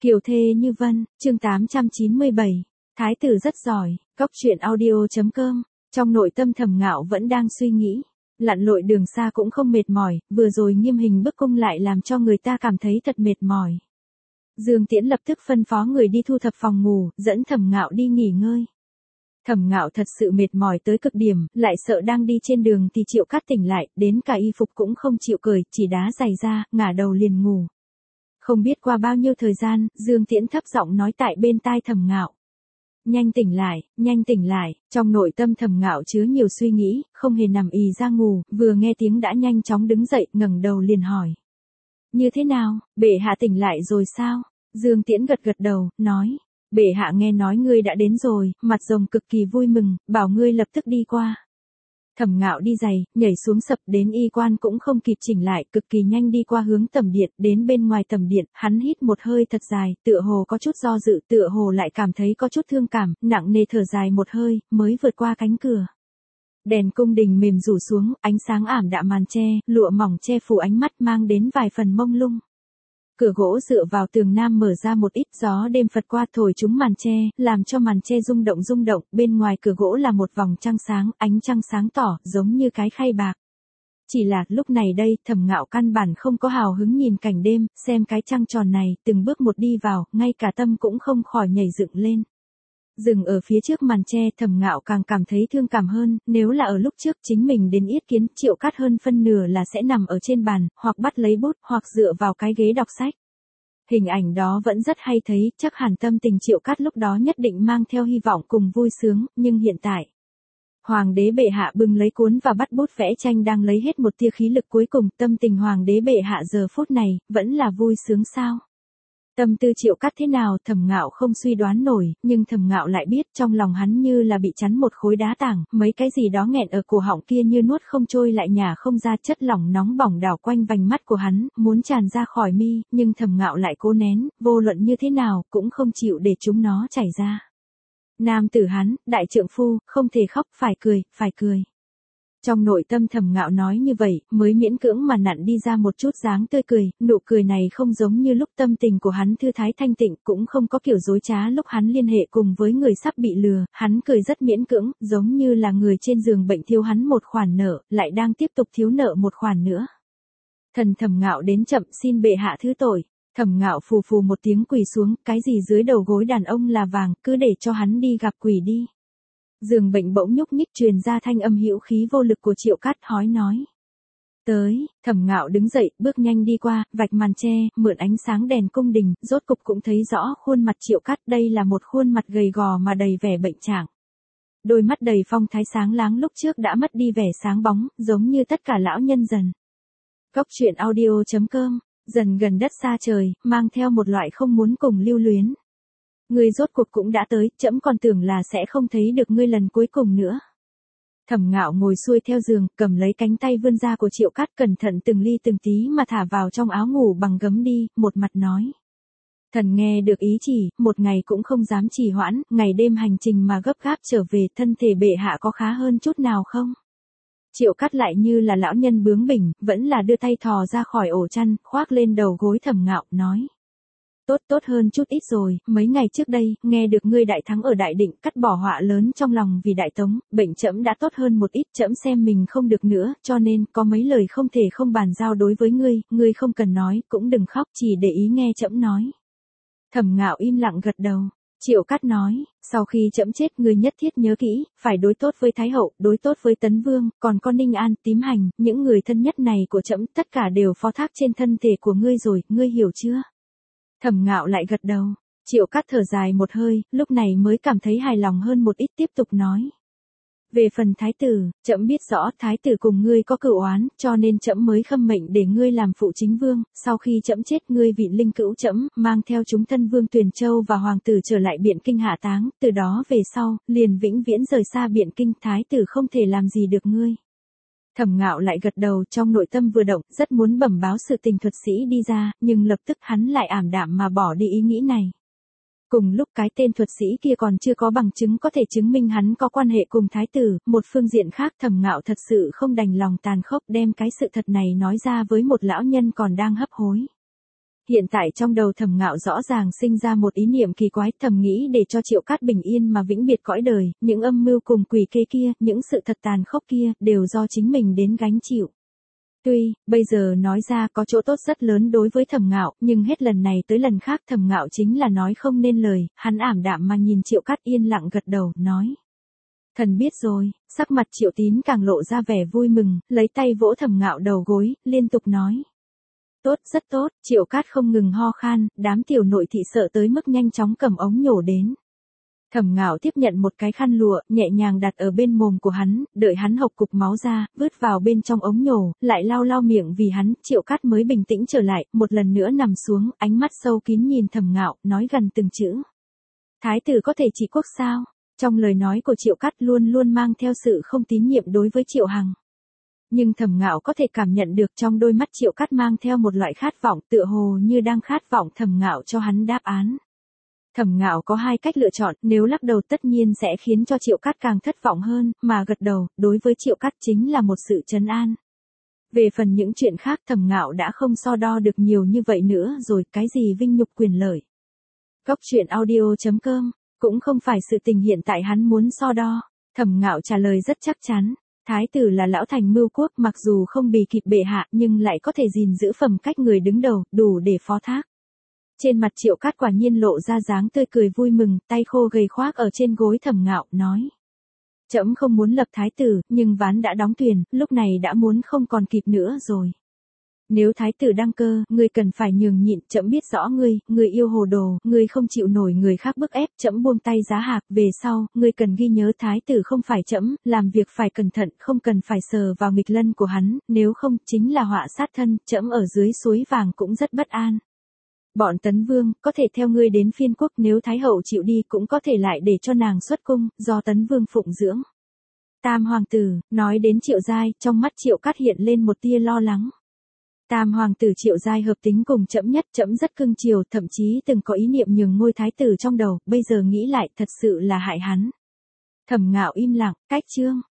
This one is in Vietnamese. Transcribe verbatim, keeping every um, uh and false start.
Kiều thê như vân, chương tám trăm chín mươi bảy. Thái tử rất giỏi, cóc truyện audio chấm com. Trong nội tâm Thẩm Ngạo vẫn đang suy nghĩ. Lặn lội đường xa cũng không mệt mỏi, vừa rồi nghiêm hình bức cung lại làm cho người ta cảm thấy thật mệt mỏi. Dương Tiễn lập tức phân phó người đi thu thập phòng ngủ, dẫn Thẩm Ngạo đi nghỉ ngơi. Thẩm Ngạo thật sự mệt mỏi tới cực điểm, lại sợ đang đi trên đường thì Triệu Cát tỉnh lại, đến cả y phục cũng không chịu cởi, chỉ đá giày ra, ngả đầu liền ngủ. Không biết qua bao nhiêu thời gian, Dương Tiễn thấp giọng nói tại bên tai Thẩm Ngạo. Nhanh tỉnh lại, nhanh tỉnh lại, trong nội tâm Thẩm Ngạo chứa nhiều suy nghĩ, không hề nằm ì ra ngủ, vừa nghe tiếng đã nhanh chóng đứng dậy, ngẩng đầu liền hỏi. Như thế nào, bệ hạ tỉnh lại rồi sao? Dương Tiễn gật gật đầu, nói. Bệ hạ nghe nói ngươi đã đến rồi, mặt rồng cực kỳ vui mừng, bảo ngươi lập tức đi qua. Thẩm Ngạo đi giày, nhảy xuống sập đến y quan cũng không kịp chỉnh lại, cực kỳ nhanh đi qua hướng tầm điện, đến bên ngoài tầm điện, hắn hít một hơi thật dài, tựa hồ có chút do dự, tựa hồ lại cảm thấy có chút thương cảm, nặng nề thở dài một hơi, mới vượt qua cánh cửa. Đèn cung đình mềm rủ xuống, ánh sáng ảm đạm màn che, lụa mỏng che phủ ánh mắt mang đến vài phần mông lung. Cửa gỗ dựa vào tường nam mở ra một ít, gió đêm phật qua thổi chúng màn che, làm cho màn che rung động rung động, bên ngoài cửa gỗ là một vòng trăng sáng, ánh trăng sáng tỏ, giống như cái khay bạc. Chỉ là, lúc này đây, Thẩm Ngạo căn bản không có hào hứng nhìn cảnh đêm, xem cái trăng tròn này, từng bước một đi vào, ngay cả tâm cũng không khỏi nhảy dựng lên. Dừng ở phía trước màn che, Thẩm Ngạo càng cảm thấy thương cảm hơn, nếu là ở lúc trước chính mình đến yết kiến, Triệu Cát hơn phân nửa là sẽ nằm ở trên bàn, hoặc bắt lấy bút, hoặc dựa vào cái ghế đọc sách. Hình ảnh đó vẫn rất hay thấy, chắc hẳn tâm tình Triệu Cát lúc đó nhất định mang theo hy vọng cùng vui sướng, nhưng hiện tại. Hoàng đế bệ hạ bưng lấy cuốn và bắt bút vẽ tranh đang lấy hết một tia khí lực cuối cùng, tâm tình Hoàng đế bệ hạ giờ phút này, vẫn là vui sướng sao? Tâm tư Triệu Cát thế nào Thẩm Ngạo không suy đoán nổi, nhưng Thẩm Ngạo lại biết trong lòng hắn như là bị chắn một khối đá tảng, mấy cái gì đó nghẹn ở cổ họng kia như nuốt không trôi lại nhả không ra, chất lỏng nóng bỏng đảo quanh vành mắt của hắn, muốn tràn ra khỏi mi, nhưng Thẩm Ngạo lại cố nén, vô luận như thế nào, cũng không chịu để chúng nó chảy ra. Nam tử hắn, đại trượng phu, không thể khóc, phải cười, phải cười. Trong nội tâm Thẩm Ngạo nói như vậy, mới miễn cưỡng mà nặn đi ra một chút dáng tươi cười, nụ cười này không giống như lúc tâm tình của hắn thư thái thanh tịnh, cũng không có kiểu dối trá lúc hắn liên hệ cùng với người sắp bị lừa, hắn cười rất miễn cưỡng, giống như là người trên giường bệnh thiếu hắn một khoản nợ, lại đang tiếp tục thiếu nợ một khoản nữa. Thần Thẩm Ngạo đến chậm, xin bệ hạ thứ tội. Thẩm Ngạo phù phù một tiếng quỳ xuống, cái gì dưới đầu gối đàn ông là vàng, cứ để cho hắn đi gặp quỷ đi. Giường bệnh bỗng nhúc nhích truyền ra thanh âm hữu khí vô lực của Triệu Cát hói nói. Tới, Thẩm Ngạo đứng dậy, bước nhanh đi qua, vạch màn che, mượn ánh sáng đèn cung đình, rốt cục cũng thấy rõ khuôn mặt Triệu Cát, đây là một khuôn mặt gầy gò mà đầy vẻ bệnh trạng. Đôi mắt đầy phong thái sáng láng lúc trước đã mất đi vẻ sáng bóng, giống như tất cả lão nhân dần. Cóc truyện audio chấm com, dần gần đất xa trời, mang theo một loại không muốn cùng lưu luyến. Ngươi rốt cuộc cũng đã tới, trẫm còn tưởng là sẽ không thấy được ngươi lần cuối cùng nữa. Thẩm Ngạo ngồi xuôi theo giường, cầm lấy cánh tay vươn ra của Triệu Cát, cẩn thận từng ly từng tí mà thả vào trong áo ngủ bằng gấm đi, một mặt nói. Thần nghe được ý chỉ, một ngày cũng không dám trì hoãn, ngày đêm hành trình mà gấp gáp trở về, thân thể bệ hạ có khá hơn chút nào không? Triệu Cát lại như là lão nhân bướng bỉnh, vẫn là đưa tay thò ra khỏi ổ chăn, khoác lên đầu gối Thẩm Ngạo, nói. Tốt tốt hơn chút ít rồi, mấy ngày trước đây, nghe được ngươi đại thắng ở Đại Định, cắt bỏ họa lớn trong lòng vì Đại Tống, bệnh trẫm đã tốt hơn một ít, trẫm xem mình không được nữa, cho nên, có mấy lời không thể không bàn giao đối với ngươi, ngươi không cần nói, cũng đừng khóc, chỉ để ý nghe trẫm nói. Thẩm Ngạo im lặng gật đầu. Triệu Cát nói, sau khi trẫm chết ngươi nhất thiết nhớ kỹ, phải đối tốt với Thái Hậu, đối tốt với Tấn Vương, còn con Ninh An, Tím Hành, những người thân nhất này của trẫm, tất cả đều phó thác trên thân thể của ngươi rồi, ngươi hiểu chưa? Thẩm Ngạo lại gật đầu. Triệu Cát thở dài một hơi, lúc này mới cảm thấy hài lòng hơn một ít, tiếp tục nói. Về phần thái tử, trẫm biết rõ thái tử cùng ngươi có cửu oán, cho nên trẫm mới khâm mệnh để ngươi làm phụ chính vương, sau khi trẫm chết ngươi vị linh cữu trẫm, mang theo chúng thân vương Tuyền Châu và hoàng tử trở lại Biện Kinh hạ táng, từ đó về sau, liền vĩnh viễn rời xa Biện Kinh, thái tử không thể làm gì được ngươi. Thẩm Ngạo lại gật đầu, trong nội tâm vừa động, rất muốn bẩm báo sự tình thuật sĩ đi ra, nhưng lập tức hắn lại ảm đạm mà bỏ đi ý nghĩ này. Cùng lúc cái tên thuật sĩ kia còn chưa có bằng chứng có thể chứng minh hắn có quan hệ cùng thái tử, một phương diện khác Thẩm Ngạo thật sự không đành lòng tàn khốc đem cái sự thật này nói ra với một lão nhân còn đang hấp hối. Hiện tại trong đầu Thẩm Ngạo rõ ràng sinh ra một ý niệm kỳ quái, thầm nghĩ để cho Triệu Cát bình yên mà vĩnh biệt cõi đời, những âm mưu cùng quỷ kế kia, những sự thật tàn khốc kia, đều do chính mình đến gánh chịu. Tuy, bây giờ nói ra có chỗ tốt rất lớn đối với Thẩm Ngạo, nhưng hết lần này tới lần khác Thẩm Ngạo chính là nói không nên lời, hắn ảm đạm mà nhìn Triệu Cát yên lặng gật đầu, nói. Thần biết rồi, sắc mặt Triệu Tín càng lộ ra vẻ vui mừng, lấy tay vỗ Thẩm Ngạo đầu gối, liên tục nói. Tốt, rất tốt, Triệu Cát không ngừng ho khan, đám tiểu nội thị sợ tới mức nhanh chóng cầm ống nhổ đến. Thẩm Ngạo tiếp nhận một cái khăn lụa, nhẹ nhàng đặt ở bên mồm của hắn, đợi hắn hộc cục máu ra, vứt vào bên trong ống nhổ, lại lau lau miệng vì hắn, Triệu Cát mới bình tĩnh trở lại, một lần nữa nằm xuống, ánh mắt sâu kín nhìn Thẩm Ngạo, nói gần từng chữ. Thái tử có thể trị quốc sao? Trong lời nói của Triệu Cát luôn luôn mang theo sự không tín nhiệm đối với Triệu Hằng. Nhưng Thẩm Ngạo có thể cảm nhận được trong đôi mắt Triệu Cát mang theo một loại khát vọng, tựa hồ như đang khát vọng Thẩm Ngạo cho hắn đáp án. Thẩm Ngạo có hai cách lựa chọn, nếu lắc đầu tất nhiên sẽ khiến cho Triệu Cát càng thất vọng hơn, mà gật đầu, đối với Triệu Cát chính là một sự trấn an. Về phần những chuyện khác Thẩm Ngạo đã không so đo được nhiều như vậy nữa rồi, cái gì vinh nhục quyền lợi. Góc truyện audio chấm com, cũng không phải sự tình hiện tại hắn muốn so đo. Thẩm Ngạo trả lời rất chắc chắn. Thái tử là lão thành mưu quốc, mặc dù không bì kịp bệ hạ nhưng lại có thể gìn giữ phẩm cách người đứng đầu, đủ để phó thác. Trên mặt Triệu Cát quả nhiên lộ ra dáng tươi cười vui mừng, tay khô gầy khoác ở trên gối Thẩm Ngạo, nói. Trẫm không muốn lập thái tử, nhưng ván đã đóng thuyền, lúc này đã muốn không còn kịp nữa rồi. Nếu thái tử đăng cơ, ngươi cần phải nhường nhịn, trẫm biết rõ ngươi, ngươi yêu hồ đồ, ngươi không chịu nổi người khác bức ép, trẫm buông tay giá hạc, về sau, ngươi cần ghi nhớ thái tử không phải trẫm, làm việc phải cẩn thận, không cần phải sờ vào nghịch lân của hắn, nếu không, chính là họa sát thân, trẫm ở dưới suối vàng cũng rất bất an. Bọn Tấn Vương, có thể theo ngươi đến phiên quốc, nếu thái hậu chịu đi cũng có thể lại để cho nàng xuất cung, do Tấn Vương phụng dưỡng. Tam hoàng tử, nói đến Triệu Giai, trong mắt Triệu Cát hiện lên một tia lo lắng. Tam hoàng tử Triệu Giai hợp tính cùng trẫm nhất, trẫm rất cưng chiều, thậm chí từng có ý niệm nhường ngôi thái tử trong đầu, bây giờ nghĩ lại thật sự là hại hắn. Thẩm Ngạo im lặng, cách chương.